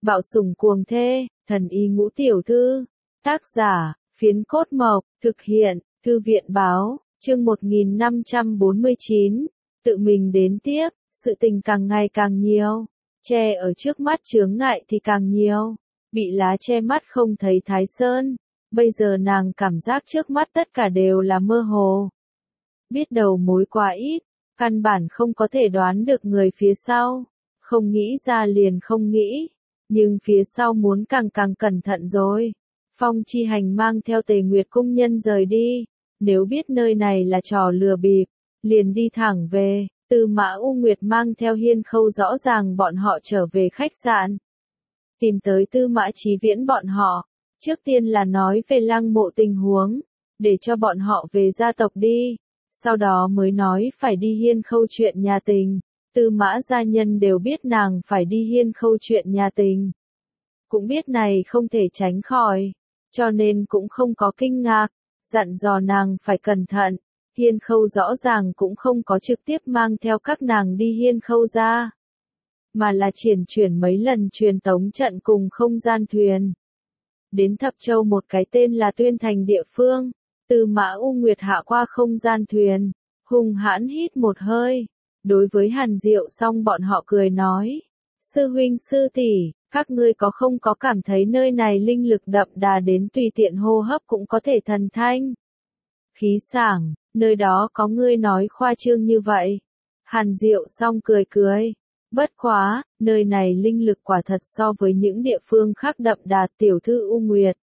Bạo sủng cuồng thê, thần y ngũ tiểu thư. Tác giả, Phiến Cốt Mộc, thực hiện, Thư viện báo, chương 1549. Tự mình đến tiếp, sự tình càng ngày càng nhiều. Che ở trước mắt chướng ngại thì càng nhiều. Bị lá che mắt không thấy Thái Sơn. Bây giờ nàng cảm giác trước mắt tất cả đều là mơ hồ. Biết đầu mối quá ít, căn bản không có thể đoán được người phía sau. Không nghĩ ra liền không nghĩ. Nhưng phía sau muốn càng cẩn thận rồi. Phong Chi Hành mang theo Tề Nguyệt cung nhân rời đi. Nếu biết nơi này là trò lừa bịp, liền đi thẳng về. Tư Mã U Nguyệt mang theo Hiên Khâu rõ ràng bọn họ trở về khách sạn. Tìm tới Tư Mã Chí Viễn bọn họ. Trước tiên là nói về Lăng Mộ tình huống. Để cho bọn họ về gia tộc đi. Sau đó mới nói phải đi Hiên Khâu chuyện nhà tình. Tư Mã gia nhân đều biết nàng phải đi Hiên Khâu chuyện nhà tình. Cũng biết này không thể tránh khỏi. Cho nên cũng không có kinh ngạc. Dặn dò nàng phải cẩn thận. Hiên Khâu rõ ràng cũng không có trực tiếp mang theo các nàng đi Hiên Khâu ra. Mà là chuyển mấy lần truyền tống trận cùng không gian thuyền. Đến Thập Châu một cái tên là Tuyên Thành địa phương. Tư Mã U Nguyệt hạ qua không gian thuyền. Hung hãn hít một hơi. Đối với Hàn Diệu xong bọn họ cười nói. Sư huynh sư tỷ, các ngươi có không có cảm thấy nơi này linh lực đậm đà đến tùy tiện hô hấp cũng có thể thần thanh. Khí sảng, nơi đó có ngươi nói khoa trương như vậy. Hàn Diệu xong cười. Bất quá, nơi này linh lực quả thật so với những địa phương khác đậm đà. Tiểu thư U Nguyệt.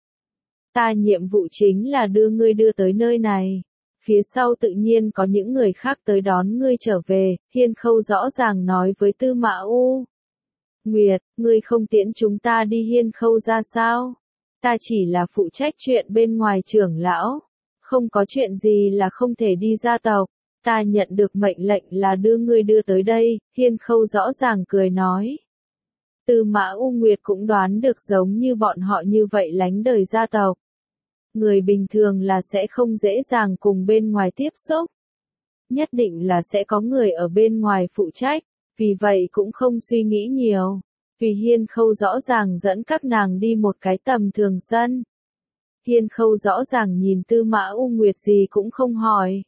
Ta nhiệm vụ chính là đưa ngươi đưa tới nơi này. Phía sau tự nhiên có những người khác tới đón ngươi trở về. Hiên Khâu rõ ràng nói với Tư Mã U Nguyệt, ngươi không tiễn chúng ta đi Hiên Khâu ra sao? Ta chỉ là phụ trách chuyện bên ngoài trưởng lão. Không có chuyện gì là không thể đi gia tộc. Ta nhận được mệnh lệnh là đưa ngươi đưa tới đây. Hiên Khâu rõ ràng cười nói. Tư Mã U Nguyệt cũng đoán được giống như bọn họ như vậy lánh đời gia tộc. Người bình thường là sẽ không dễ dàng cùng bên ngoài tiếp xúc. Nhất định là sẽ có người ở bên ngoài phụ trách, vì vậy cũng không suy nghĩ nhiều. Vì Hiên Khâu rõ ràng dẫn các nàng đi một cái tầm thường sân. Hiên Khâu rõ ràng nhìn Tư Mã U Nguyệt gì cũng không hỏi.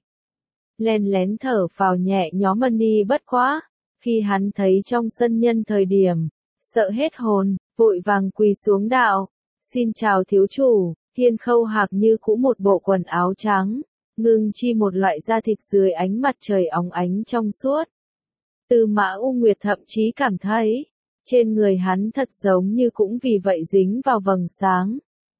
Len lén thở phào nhẹ nhõm ni bất quá. Khi hắn thấy trong sân nhân thời điểm, sợ hết hồn, vội vàng quỳ xuống đạo. Xin chào thiếu chủ. Hiên Khâu Hạc như cũ một bộ quần áo trắng, ngưng chi một loại da thịt dưới ánh mặt trời óng ánh trong suốt. Tư Mã U Nguyệt thậm chí cảm thấy, trên người hắn thật giống như cũng vì vậy dính vào vầng sáng.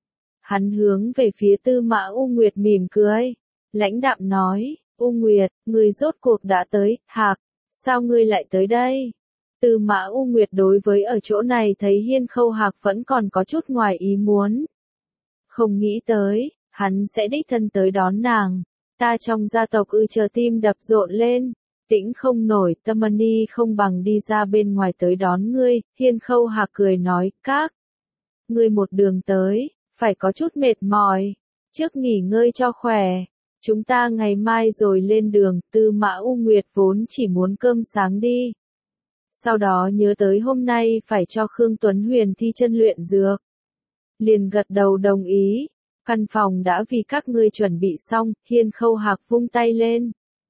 Hắn hướng về phía Tư Mã U Nguyệt mỉm cười, lãnh đạm nói, U Nguyệt, ngươi rốt cuộc đã tới. Hạc, sao ngươi lại tới đây? Tư Mã U Nguyệt đối với ở chỗ này thấy Hiên Khâu Hạc vẫn còn có chút ngoài ý muốn. Không nghĩ tới, hắn sẽ đích thân tới đón nàng. Ta trong gia tộc chờ tim đập rộn lên. Tĩnh không nổi, Tamani không bằng đi ra bên ngoài tới đón ngươi. Hiên Khâu Hạc cười nói, các ngươi một đường tới, phải có chút mệt mỏi. Trước nghỉ ngơi cho khỏe. Chúng ta ngày mai rồi lên đường. Tư Mã U Nguyệt vốn chỉ muốn cơm sáng đi. Sau đó nhớ tới hôm nay phải cho Khương Tuấn Huyền thi chân luyện dược. Liền gật đầu đồng ý. Căn phòng đã vì các ngươi chuẩn bị xong. Hiên Khâu Hạc vung tay lên.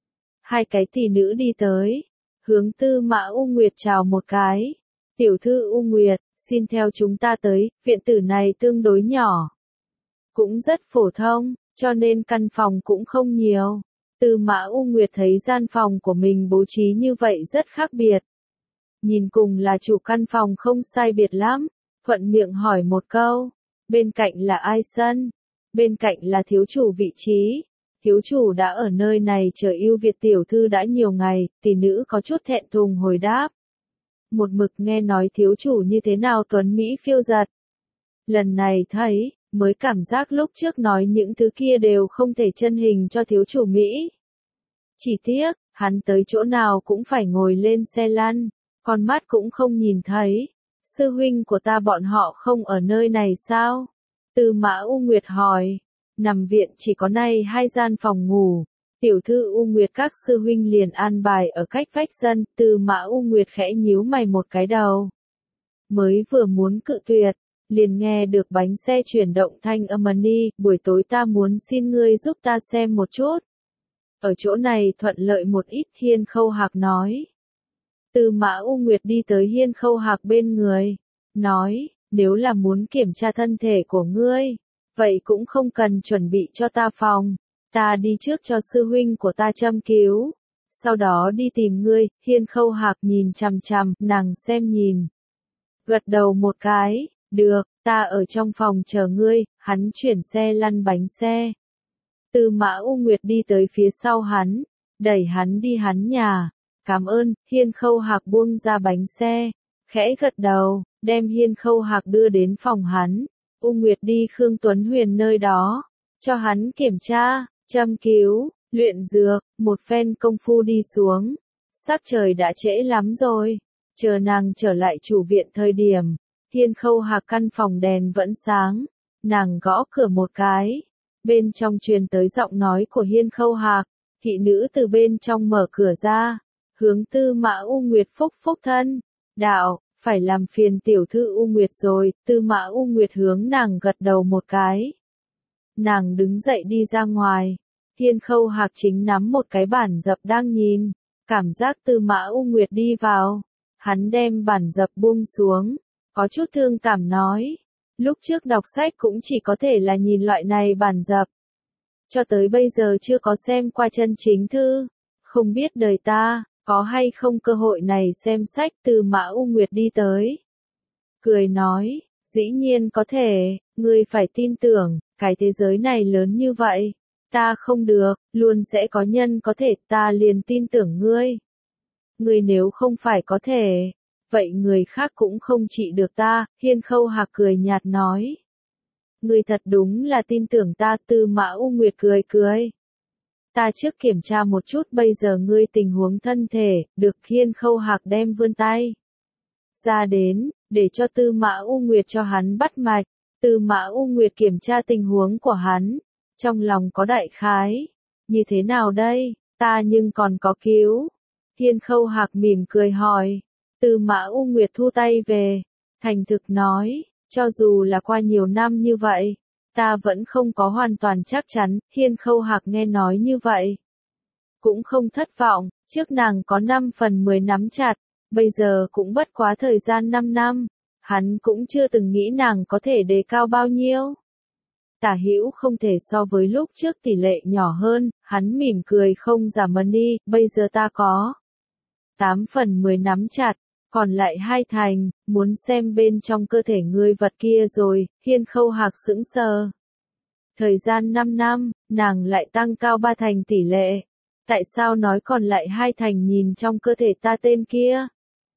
Hai cái tỷ nữ đi tới. Hướng Tư Mã U Nguyệt chào một cái. Tiểu thư U Nguyệt, xin theo chúng ta tới. Viện tử này tương đối nhỏ. Cũng rất phổ thông, cho nên căn phòng cũng không nhiều. Tư Mã U Nguyệt thấy gian phòng của mình bố trí như vậy rất khác biệt. Nhìn cùng là chủ căn phòng không sai biệt lắm. Thuận miệng hỏi một câu. Bên cạnh là ai sân? Bên cạnh là thiếu chủ vị trí. Thiếu chủ đã ở nơi này chờ Yêu Việt tiểu thư đã nhiều ngày. Tỷ nữ có chút thẹn thùng hồi đáp. Một mực nghe nói thiếu chủ như thế nào tuấn Mỹ phiêu giật. Lần này thấy, mới cảm giác lúc trước nói những thứ kia đều không thể chân hình cho thiếu chủ Mỹ. Chỉ tiếc, hắn tới chỗ nào cũng phải ngồi lên xe lăn. Con mắt cũng không nhìn thấy. Sư huynh của ta bọn họ không ở nơi này sao? Tư Mã U Nguyệt hỏi. Nằm viện chỉ có này 2 gian phòng ngủ. Tiểu thư U Nguyệt các sư huynh liền an bài ở cách vách sân. Tư Mã U Nguyệt khẽ nhíu mày một cái đầu. mới vừa muốn cự tuyệt, liền nghe được bánh xe chuyển động thanh âm Ni, buổi tối ta muốn xin ngươi giúp ta xem một chút. Ở chỗ này thuận lợi một ít, Hiên Khâu Hạc nói. Tư Mã U Nguyệt đi tới Hiên Khâu Hạc bên người, nói, nếu là muốn kiểm tra thân thể của ngươi, vậy cũng không cần chuẩn bị cho ta phòng, ta đi trước cho sư huynh của ta châm cứu, sau đó đi tìm ngươi. Hiên Khâu Hạc nhìn chằm chằm, nàng xem nhìn. Gật đầu một cái, được, ta ở trong phòng chờ ngươi, hắn chuyển xe lăn bánh xe. Tư Mã U Nguyệt đi tới phía sau hắn, đẩy hắn đi hắn nhà. Cảm ơn. Hiên Khâu Hạc buông ra bánh xe, khẽ gật đầu, đem Hiên Khâu Hạc đưa đến phòng hắn. U Nguyệt đi Khương Tuấn Huyền nơi đó, cho hắn kiểm tra, châm cứu, luyện dược, một phen công phu đi xuống. Sắc trời đã trễ lắm rồi, chờ nàng trở lại chủ viện thời điểm, Hiên Khâu Hạc căn phòng đèn vẫn sáng, nàng gõ cửa một cái, bên trong truyền tới giọng nói của Hiên Khâu Hạc, thị nữ từ bên trong mở cửa ra, hướng Tư Mã U Nguyệt phúc phúc thân, đạo, phải làm phiền tiểu thư U Nguyệt rồi. Tư Mã U Nguyệt hướng nàng gật đầu một cái. Nàng đứng dậy đi ra ngoài, Hiên Khâu Hạc chính nắm một cái bản dập đang nhìn, cảm giác Tư Mã U Nguyệt đi vào, hắn đem bản dập buông xuống, có chút thương cảm nói, lúc trước đọc sách cũng chỉ có thể là nhìn loại này bản dập, cho tới bây giờ chưa có xem qua chân chính thư, không biết đời ta có hay không cơ hội này xem sách. Tư Mã U Nguyệt đi tới, cười nói, dĩ nhiên có thể, ngươi phải tin tưởng, cái thế giới này lớn như vậy, ta không được, luôn sẽ có nhân có thể, ta liền tin tưởng ngươi. Ngươi nếu không phải có thể, vậy người khác cũng không trị được ta. Hiên Khâu Hạc cười nhạt nói. Ngươi thật đúng là tin tưởng ta. Tư Mã U Nguyệt cười cười. Ta trước kiểm tra một chút bây giờ ngươi tình huống thân thể, được. Hiên Khâu Hạc đem vươn tay ra đến, để cho Tư Mã U Nguyệt cho hắn bắt mạch. Tư Mã U Nguyệt kiểm tra tình huống của hắn, trong lòng có đại khái. Như thế nào đây, ta nhưng còn có cứu. Hiên Khâu Hạc mỉm cười hỏi. Tư Mã U Nguyệt thu tay về, thành thực nói, cho dù là qua nhiều năm như vậy, ta vẫn không có hoàn toàn chắc chắn. Hiên Khâu Hạc nghe nói như vậy, cũng không thất vọng, trước nàng có 5 phần 10 nắm chặt, bây giờ cũng bất quá thời gian 5 năm, hắn cũng chưa từng nghĩ nàng có thể đề cao bao nhiêu. Tả hữu không thể so với lúc trước tỷ lệ nhỏ hơn, hắn mỉm cười không giả đi, bây giờ ta có 8 phần 10 nắm chặt, còn lại 2 thành, muốn xem bên trong cơ thể ngươi vật kia rồi. Hiên Khâu Hạc sững sờ. Thời gian 5 năm, nàng lại tăng cao 3 thành tỷ lệ. Tại sao nói còn lại 2 thành nhìn trong cơ thể ta tên kia?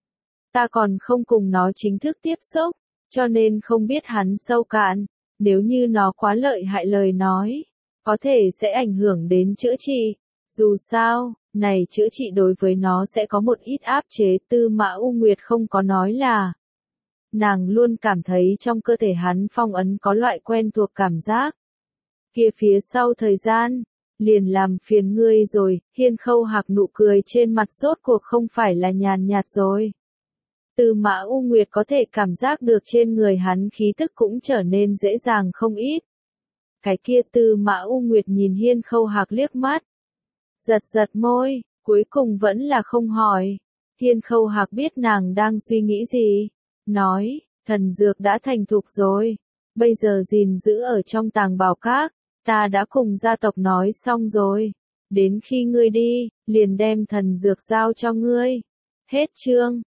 Ta còn không cùng nó chính thức tiếp xúc, cho nên không biết hắn sâu cạn. Nếu như nó quá lợi hại lời nói, có thể sẽ ảnh hưởng đến chữa trị. Dù sao, này chữa trị đối với nó sẽ có một ít áp chế. Tư Mã U Nguyệt không có nói là. Nàng luôn cảm thấy trong cơ thể hắn phong ấn có loại quen thuộc cảm giác. Kia phía sau thời gian, liền làm phiền ngươi rồi. Hiên Khâu Hạc nụ cười trên mặt rốt cuộc không phải là nhàn nhạt rồi. Tư Mã U Nguyệt có thể cảm giác được trên người hắn khí tức cũng trở nên dễ dàng không ít. Cái kia Tư Mã U Nguyệt nhìn Hiên Khâu Hạc liếc mắt, giật giật môi, cuối cùng vẫn là không hỏi. Hiên Khâu Hạc biết nàng đang suy nghĩ gì, nói, thần dược đã thành thục rồi, bây giờ gìn giữ ở trong tàng bảo các, ta đã cùng gia tộc nói xong rồi, đến khi ngươi đi, liền đem thần dược giao cho ngươi. Hết chương.